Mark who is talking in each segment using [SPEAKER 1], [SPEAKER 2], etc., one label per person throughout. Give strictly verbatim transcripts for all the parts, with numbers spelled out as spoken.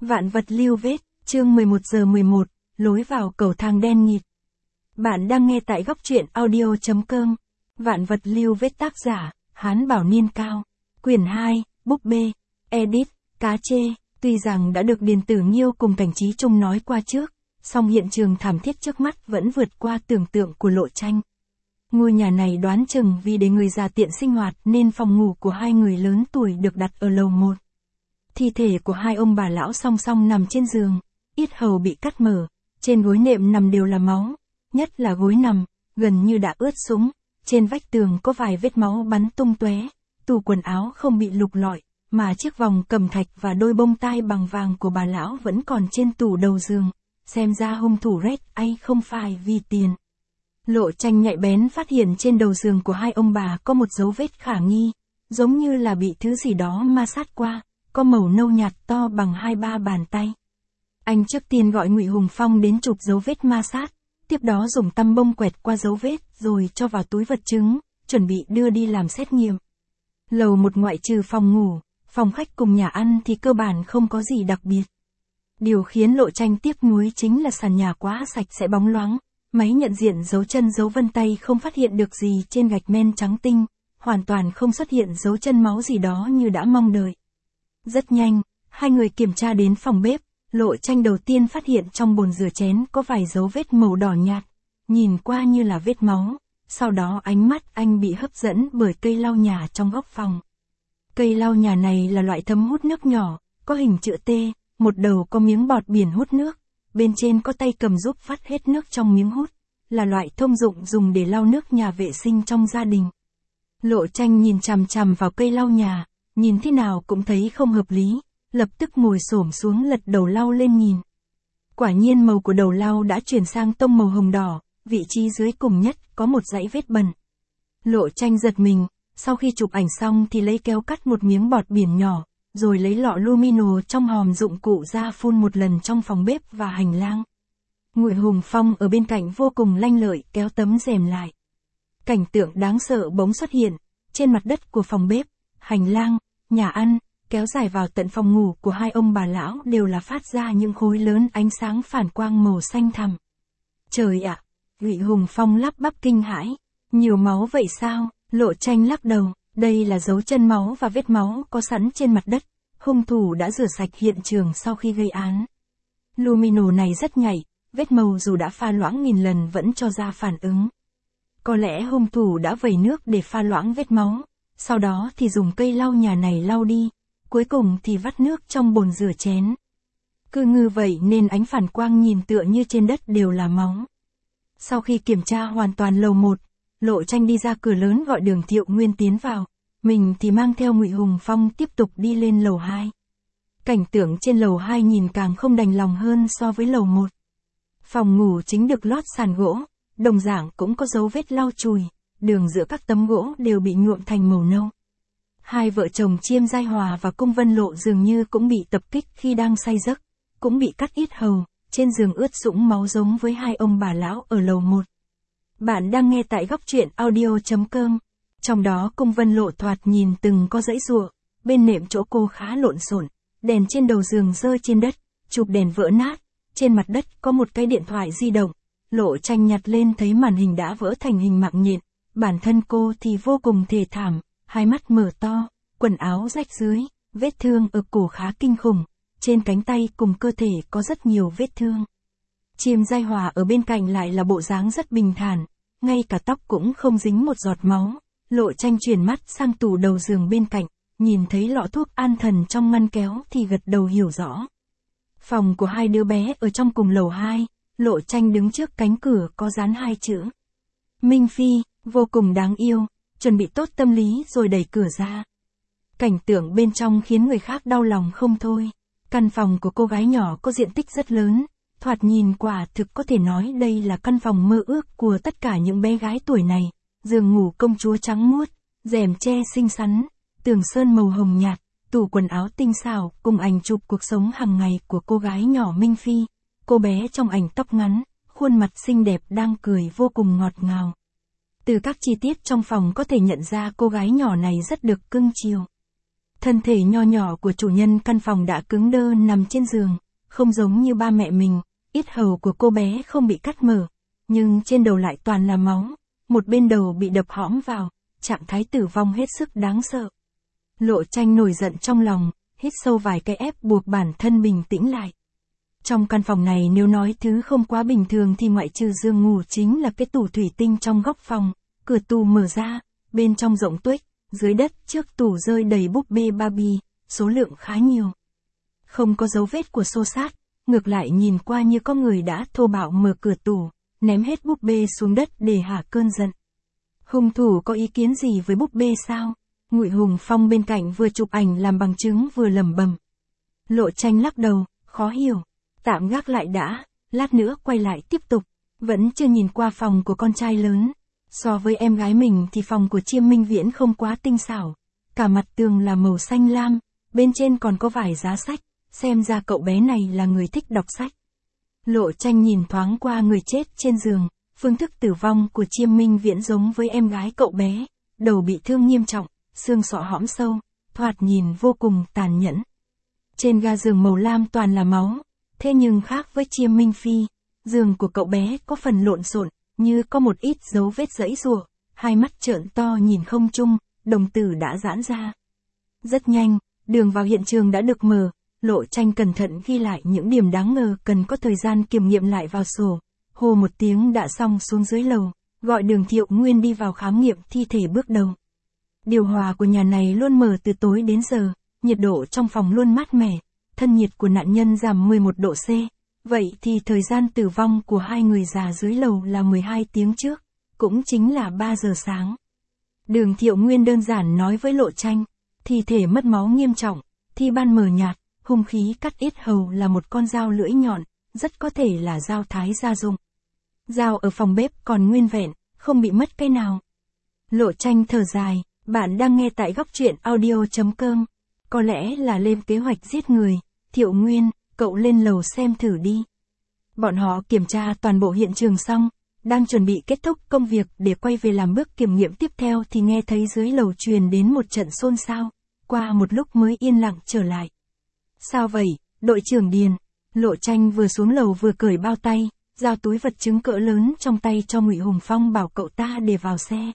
[SPEAKER 1] Vạn vật lưu vết, chương mười một giờ mười một, lối vào cầu thang đen nghịt. Bạn đang nghe tại góc truyện audio chấm com. Vạn vật lưu vết tác giả, Hán Bảo Niên Cao. Quyển hai, búp bê, edit, cá chê. Tuy rằng đã được Điền Tử Nghiêu cùng Cảnh Trí Trung nói qua trước, song hiện trường thảm thiết trước mắt vẫn vượt qua tưởng tượng của Lộ Tranh. Ngôi nhà này đoán chừng vì để người già tiện sinh hoạt nên phòng ngủ của hai người lớn tuổi được đặt ở lầu một. Thi thể của hai ông bà lão song song nằm trên giường, yết hầu bị cắt mở, trên gối nệm nằm đều là máu, nhất là gối nằm, gần như đã ướt sũng, trên vách tường có vài vết máu bắn tung tóe, tủ quần áo không bị lục lọi, mà chiếc vòng cầm thạch và đôi bông tai bằng vàng của bà lão vẫn còn trên tủ đầu giường, xem ra hung thủ rét ai không phải vì tiền. Lộ Tranh nhạy bén phát hiện trên đầu giường của hai ông bà có một dấu vết khả nghi, giống như là bị thứ gì đó ma sát qua, có màu nâu nhạt to bằng hai ba bàn tay. Anh trước tiên gọi Ngụy Hùng Phong đến chụp dấu vết ma sát, tiếp đó dùng tăm bông quẹt qua dấu vết rồi cho vào túi vật chứng, chuẩn bị đưa đi làm xét nghiệm. Lầu một ngoại trừ phòng ngủ, phòng khách cùng nhà ăn thì cơ bản không có gì đặc biệt. Điều khiến Lộ Tranh tiếc nuối chính là sàn nhà quá sạch sẽ bóng loáng, máy nhận diện dấu chân dấu vân tay không phát hiện được gì trên gạch men trắng tinh, hoàn toàn không xuất hiện dấu chân máu gì đó như đã mong đợi. Rất nhanh, hai người kiểm tra đến phòng bếp, Lộ Tranh đầu tiên phát hiện trong bồn rửa chén có vài dấu vết màu đỏ nhạt, nhìn qua như là vết máu, sau đó ánh mắt anh bị hấp dẫn bởi cây lau nhà trong góc phòng. Cây lau nhà này là loại thấm hút nước nhỏ, có hình chữ T, một đầu có miếng bọt biển hút nước, bên trên có tay cầm giúp vắt hết nước trong miếng hút, là loại thông dụng dùng để lau nước nhà vệ sinh trong gia đình. Lộ Tranh nhìn chằm chằm vào cây lau nhà, nhìn thế nào cũng thấy không hợp lý, lập tức ngồi xổm xuống lật đầu lau lên nhìn. Quả nhiên màu của đầu lau đã chuyển sang tông màu hồng đỏ, vị trí dưới cùng nhất có một dãy vết bẩn. Lộ Tranh giật mình, sau khi chụp ảnh xong thì lấy kéo cắt một miếng bọt biển nhỏ, rồi lấy lọ Lumino trong hòm dụng cụ ra phun một lần trong phòng bếp và hành lang. Ngụy Hùng Phong ở bên cạnh vô cùng lanh lợi kéo tấm rèm lại. Cảnh tượng đáng sợ bỗng xuất hiện, trên mặt đất của phòng bếp, hành lang, nhà ăn, kéo dài vào tận phòng ngủ của hai ông bà lão đều là phát ra những khối lớn ánh sáng phản quang màu xanh thẳm. Trời ạ! Ngụy Hùng Phong lắp bắp kinh hãi. Nhiều máu vậy sao? Lộ Tranh lắc đầu, đây là dấu chân máu và vết máu có sẵn trên mặt đất, hung thủ đã rửa sạch hiện trường sau khi gây án. Lumino này rất nhạy, vết màu dù đã pha loãng nghìn lần vẫn cho ra phản ứng. Có lẽ hung thủ đã vẩy nước để pha loãng vết máu, sau đó thì dùng cây lau nhà này lau đi, cuối cùng thì vắt nước trong bồn rửa chén. Cứ ngư vậy nên ánh phản quang nhìn tựa như trên đất đều là máu. Sau khi kiểm tra hoàn toàn lầu một, Lộ Tranh đi ra cửa lớn gọi Đường Thiệu Nguyên tiến vào, mình thì mang theo Ngụy Hùng Phong tiếp tục đi lên lầu hai. Cảnh tượng trên lầu hai nhìn càng không đành lòng hơn so với lầu một. Phòng ngủ chính được lót sàn gỗ, đồng dạng cũng có dấu vết lau chùi, đường giữa các tấm gỗ đều bị nhuộm thành màu nâu. Hai vợ chồng Chiêm Giai Hòa và Cung Vân Lộ dường như cũng bị tập kích khi đang say giấc, cũng bị cắt yết hầu, trên giường ướt sũng máu giống với hai ông bà lão ở lầu một. Bạn đang nghe tại góc truyện audio chấm com. Trong đó Cung Vân Lộ thoạt nhìn từng có dãy giụa, bên nệm chỗ cô khá lộn xộn, đèn trên đầu giường rơi trên đất, chụp đèn vỡ nát, trên mặt đất có một cái điện thoại di động. Lộ Tranh nhặt lên thấy màn hình đã vỡ thành hình mạng nhện, bản thân cô thì vô cùng thê thảm, hai mắt mở to, quần áo rách dưới, vết thương ở cổ khá kinh khủng, trên cánh tay cùng cơ thể có rất nhiều vết thương. Chiêm Giai Hòa ở bên cạnh lại là bộ dáng rất bình thản, ngay cả tóc cũng không dính một giọt máu. Lộ Tranh chuyển mắt sang tủ đầu giường bên cạnh, nhìn thấy lọ thuốc an thần trong ngăn kéo thì gật đầu hiểu rõ. Phòng của hai đứa bé ở trong cùng lầu hai, Lộ Tranh đứng trước cánh cửa có dán hai chữ Minh Phi, vô cùng đáng yêu, chuẩn bị tốt tâm lý rồi đẩy cửa ra. Cảnh tượng bên trong khiến người khác đau lòng không thôi. Căn phòng của cô gái nhỏ có diện tích rất lớn, thoạt nhìn quả thực có thể nói đây là căn phòng mơ ước của tất cả những bé gái tuổi này. Giường ngủ công chúa trắng muốt, rèm tre xinh xắn, tường sơn màu hồng nhạt, tủ quần áo tinh xảo cùng ảnh chụp cuộc sống hàng ngày của cô gái nhỏ Minh Phi. Cô bé trong ảnh tóc ngắn, khuôn mặt xinh đẹp đang cười vô cùng ngọt ngào. Từ các chi tiết trong phòng có thể nhận ra cô gái nhỏ này rất được cưng chiều. Thân thể nho nhỏ của chủ nhân căn phòng đã cứng đơ nằm trên giường, không giống như ba mẹ mình, yết hầu của cô bé không bị cắt mở, nhưng trên đầu lại toàn là máu, một bên đầu bị đập hõm vào, trạng thái tử vong hết sức đáng sợ. Lộ Tranh nổi giận trong lòng, hít sâu vài cái ép buộc bản thân bình tĩnh lại. Trong căn phòng này nếu nói thứ không quá bình thường thì ngoại trừ giường ngủ chính là cái tủ thủy tinh trong góc phòng, cửa tủ mở ra, bên trong rộng tuếch, dưới đất trước tủ rơi đầy búp bê Barbie, số lượng khá nhiều. Không có dấu vết của xô xát, ngược lại nhìn qua như có người đã thô bạo mở cửa tủ, ném hết búp bê xuống đất để hạ cơn giận. Hung thủ có ý kiến gì với búp bê sao? Ngụy Hùng Phong bên cạnh vừa chụp ảnh làm bằng chứng vừa lẩm bẩm. Lộ Tranh lắc đầu, khó hiểu. Tạm gác lại đã, lát nữa quay lại tiếp tục. Vẫn chưa nhìn qua phòng của con trai lớn. So với em gái mình thì phòng của Chiêm Minh Viễn không quá tinh xảo. Cả mặt tường là màu xanh lam, bên trên còn có vài giá sách, xem ra cậu bé này là người thích đọc sách. Lộ Tranh nhìn thoáng qua người chết trên giường, phương thức tử vong của Chiêm Minh Viễn giống với em gái cậu bé, đầu bị thương nghiêm trọng, xương sọ hõm sâu, thoạt nhìn vô cùng tàn nhẫn. Trên ga giường màu lam toàn là máu, thế nhưng khác với Chiêm Minh Phi, giường của cậu bé có phần lộn xộn, như có một ít dấu vết giãy giụa, hai mắt trợn to nhìn không trung, đồng tử đã giãn ra. Rất nhanh, đường vào hiện trường đã được mở, Lộ Tranh cẩn thận ghi lại những điểm đáng ngờ cần có thời gian kiểm nghiệm lại vào sổ. Hô một tiếng đã xong xuống dưới lầu, gọi Đường Thiệu Nguyên đi vào khám nghiệm thi thể bước đầu. Điều hòa của nhà này luôn mở từ tối đến giờ, nhiệt độ trong phòng luôn mát mẻ, thân nhiệt của nạn nhân giảm mười một độ C. Vậy thì thời gian tử vong của hai người già dưới lầu là mười hai tiếng trước, cũng chính là ba giờ sáng. Đường Thiệu Nguyên đơn giản nói với Lộ Tranh, thi thể mất máu nghiêm trọng, thi ban mờ nhạt, hung khí cắt yết hầu là một con dao lưỡi nhọn, rất có thể là dao thái gia dụng. Dao ở phòng bếp còn nguyên vẹn, không bị mất cái nào. Lộ Tranh thở dài, bạn đang nghe tại góc truyện audio chấm com. Có lẽ là lên kế hoạch giết người. Thiệu Nguyên, cậu lên lầu xem thử đi. Bọn họ kiểm tra toàn bộ hiện trường xong, đang chuẩn bị kết thúc công việc để quay về làm bước kiểm nghiệm tiếp theo thì nghe thấy dưới lầu truyền đến một trận xôn xao, qua một lúc mới yên lặng trở lại. Sao vậy, đội trưởng Điền? Lộ Tranh vừa xuống lầu vừa cởi bao tay, giao túi vật chứng cỡ lớn trong tay cho Ngụy Hùng Phong bảo cậu ta để vào xe.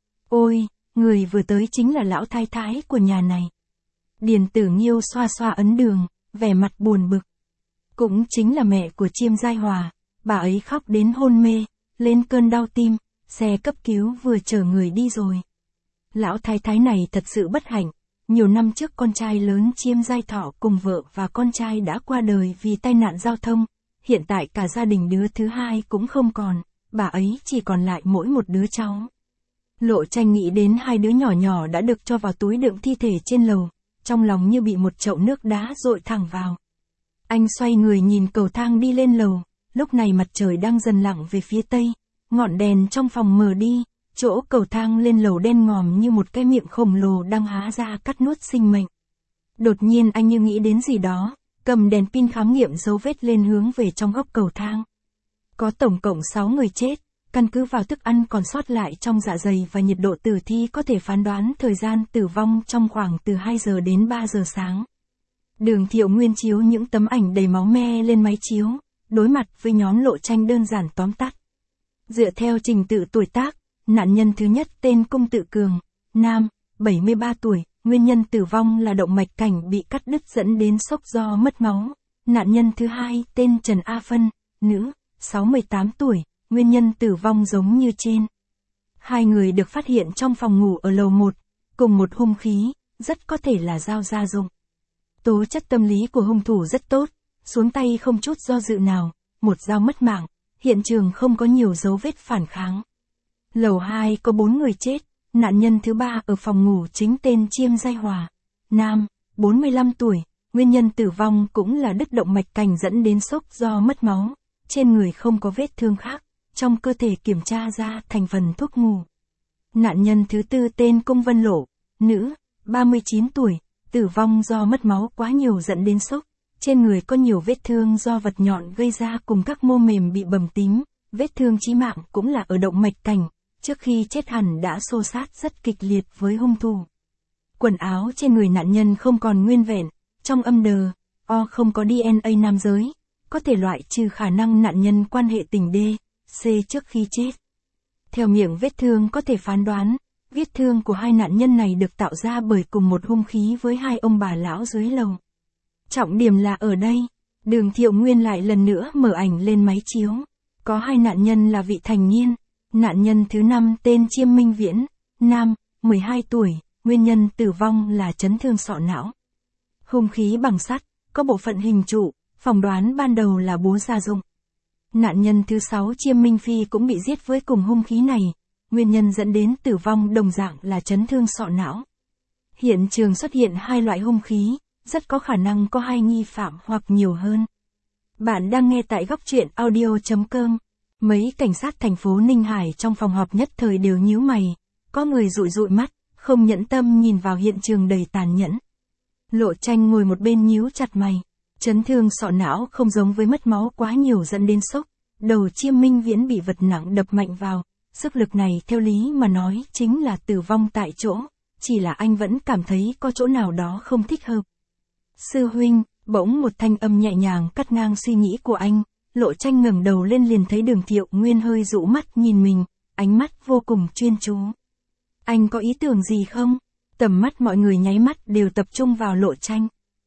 [SPEAKER 1] Ôi, người vừa tới chính là lão thái thái của nhà này. Điền Tử Nghiêu xoa xoa ấn đường, vẻ mặt buồn bực. Cũng chính là mẹ của Chiêm Giai Hòa, bà ấy khóc đến hôn mê, lên cơn đau tim, xe cấp cứu vừa chở người đi rồi. Lão thái thái này thật sự bất hạnh, nhiều năm trước con trai lớn Chiêm Giai Thọ cùng vợ và con trai đã qua đời vì tai nạn giao thông, hiện tại cả gia đình đứa thứ hai cũng không còn, bà ấy chỉ còn lại mỗi một đứa cháu. Lộ Tranh nghĩ đến hai đứa nhỏ nhỏ đã được cho vào túi đựng thi thể trên lầu, trong lòng như bị một chậu nước đá dội thẳng vào. Anh xoay người nhìn cầu thang đi lên lầu, lúc này mặt trời đang dần lặn về phía tây, ngọn đèn trong phòng mờ đi, chỗ cầu thang lên lầu đen ngòm như một cái miệng khổng lồ đang há ra cắt nuốt sinh mệnh. Đột nhiên anh như nghĩ đến gì đó, cầm đèn pin khám nghiệm dấu vết lên hướng về trong góc cầu thang. Có tổng cộng sáu người chết, căn cứ vào thức ăn còn sót lại trong dạ dày và nhiệt độ tử thi có thể phán đoán thời gian tử vong trong khoảng từ hai giờ đến ba giờ sáng. Đường Thiệu Nguyên chiếu những tấm ảnh đầy máu me lên máy chiếu, đối mặt với nhóm Lộ Tranh đơn giản tóm tắt. Dựa theo trình tự tuổi tác, nạn nhân thứ nhất tên Cung Tự Cường, nam, bảy mươi ba tuổi, nguyên nhân tử vong là động mạch cảnh bị cắt đứt dẫn đến sốc do mất máu. Nạn nhân thứ hai tên Trần A Phân, nữ, sáu mươi tám tuổi, nguyên nhân tử vong giống như trên. Hai người được phát hiện trong phòng ngủ ở lầu một, cùng một hung khí, rất có thể là dao gia dụng. Tố chất tâm lý của hung thủ rất tốt, xuống tay không chút do dự nào, một dao mất mạng, hiện trường không có nhiều dấu vết phản kháng. Lầu hai có bốn người chết, nạn nhân thứ ba ở phòng ngủ chính tên Chiêm Giai Hòa, nam, bốn mươi lăm tuổi, nguyên nhân tử vong cũng là đứt động mạch cảnh dẫn đến sốc do mất máu, trên người không có vết thương khác, trong cơ thể kiểm tra ra thành phần thuốc ngủ. Nạn nhân thứ tư tên Cung Vân Lộ, nữ, ba mươi chín tuổi, tử vong do mất máu quá nhiều dẫn đến sốc, trên người có nhiều vết thương do vật nhọn gây ra cùng các mô mềm bị bầm tím, vết thương chí mạng cũng là ở động mạch cảnh, trước khi chết hẳn đã xô xát rất kịch liệt với hung thủ. Quần áo trên người nạn nhân không còn nguyên vẹn, trong âm đờ, O không có đê en a nam giới, có thể loại trừ khả năng nạn nhân quan hệ tình D, C trước khi chết. Theo miệng vết thương có thể phán đoán, vết thương của hai nạn nhân này được tạo ra bởi cùng một hung khí với hai ông bà lão dưới lầu. Trọng điểm là ở đây, Đường Thiệu Nguyên lại lần nữa mở ảnh lên máy chiếu. Có hai nạn nhân là vị thành niên, nạn nhân thứ năm tên Chiêm Minh Viễn, nam, mười hai tuổi, nguyên nhân tử vong là chấn thương sọ não. Hung khí bằng sắt, có bộ phận hình trụ, phỏng đoán ban đầu là búa gia dụng. Nạn nhân thứ sáu Chiêm Minh Phi cũng bị giết với cùng hung khí này, nguyên nhân dẫn đến tử vong đồng dạng là chấn thương sọ não. Hiện trường xuất hiện hai loại hung khí, rất có khả năng có hai nghi phạm hoặc nhiều hơn. Bạn đang nghe tại góc truyện audio chấm com. Mấy cảnh sát thành phố Ninh Hải trong phòng họp nhất thời đều nhíu mày, có người dụi dụi mắt, không nhẫn tâm nhìn vào hiện trường đầy tàn nhẫn. Lộ Tranh ngồi một bên nhíu chặt mày, chấn thương sọ não không giống với mất máu quá nhiều dẫn đến sốc, đầu Chiêm Minh Viễn bị vật nặng đập mạnh vào, sức lực này theo lý mà nói chính là tử vong tại chỗ, chỉ là anh vẫn cảm thấy có chỗ nào đó không thích hợp. Sư huynh, bỗng một thanh âm nhẹ nhàng cắt ngang suy nghĩ của anh, Lộ Tranh ngẩng đầu lên liền thấy Đường Thiệu Nguyên hơi rũ mắt nhìn mình, ánh mắt vô cùng chuyên chú. Anh có ý tưởng gì không? Tầm mắt mọi người nháy mắt đều tập trung vào Lộ Tranh.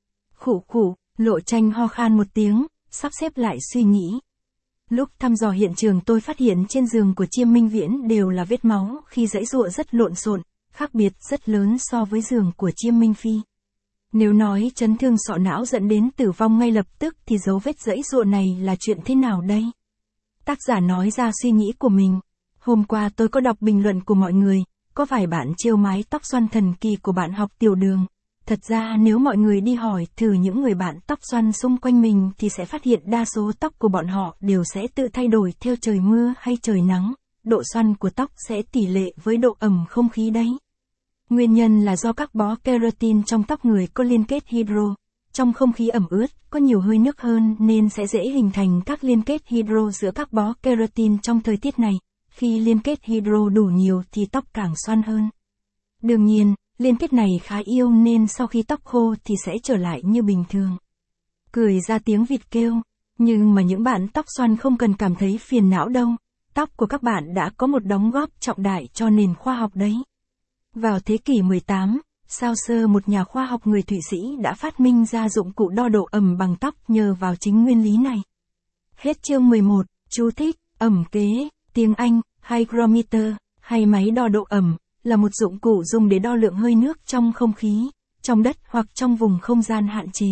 [SPEAKER 1] Khụ khụ, Lộ Tranh ho khan một tiếng, sắp xếp lại suy nghĩ. Lúc thăm dò hiện trường tôi phát hiện trên giường của Chiêm Minh Viễn đều là vết máu khi giãy giụa rất lộn xộn, khác biệt rất lớn so với giường của Chiêm Minh Phi. Nếu nói chấn thương sọ não dẫn đến tử vong ngay lập tức thì dấu vết giãy giụa này là chuyện thế nào đây? Tác giả nói ra suy nghĩ của mình. Hôm qua tôi có đọc bình luận của mọi người, có vài bạn trêu mái tóc xoăn thần kỳ của bạn học tiểu Đường. Thật ra nếu mọi người đi hỏi thử những người bạn tóc xoăn xung quanh mình thì sẽ phát hiện đa số tóc của bọn họ đều sẽ tự thay đổi theo trời mưa hay trời nắng, độ xoăn của tóc sẽ tỷ lệ với độ ẩm không khí đấy. Nguyên nhân là do các bó keratin trong tóc người có liên kết hydro, trong không khí ẩm ướt, có nhiều hơi nước hơn nên sẽ dễ hình thành các liên kết hydro giữa các bó keratin trong thời tiết này, khi liên kết hydro đủ nhiều thì tóc càng xoăn hơn. Đương nhiên, liên kết này khá yếu nên sau khi tóc khô thì sẽ trở lại như bình thường. Cười ra tiếng vịt kêu, nhưng mà những bạn tóc xoăn không cần cảm thấy phiền não đâu, tóc của các bạn đã có một đóng góp trọng đại cho nền khoa học đấy. Vào thế kỷ mười tám, Saucer, một nhà khoa học người Thụy Sĩ đã phát minh ra dụng cụ đo độ ẩm bằng tóc nhờ vào chính nguyên lý này. Hết chương mười một, chú thích, ẩm kế, tiếng Anh, hygrometer, hay máy đo độ ẩm, là một dụng cụ dùng để đo lượng hơi nước trong không khí, trong đất hoặc trong vùng không gian hạn chế.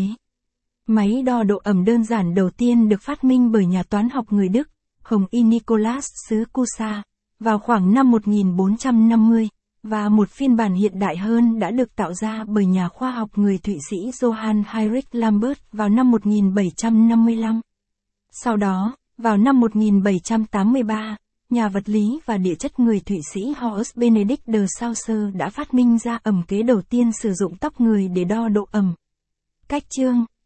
[SPEAKER 1] Máy đo độ ẩm đơn giản đầu tiên được phát minh bởi nhà toán học người Đức, Hồng Y Nicolas xứ Cusa, vào khoảng năm một nghìn bốn trăm năm mươi, và một phiên bản hiện đại hơn đã được tạo ra bởi nhà khoa học người Thụy Sĩ Johann Heinrich Lambert vào năm một nghìn bảy trăm năm mươi lăm. Sau đó, vào năm một nghìn bảy trăm tám mươi ba, nhà vật lý và địa chất người Thụy Sĩ Horst Benedict de Saucer đã phát minh ra ẩm kế đầu tiên sử dụng tóc người để đo độ ẩm. Cách chương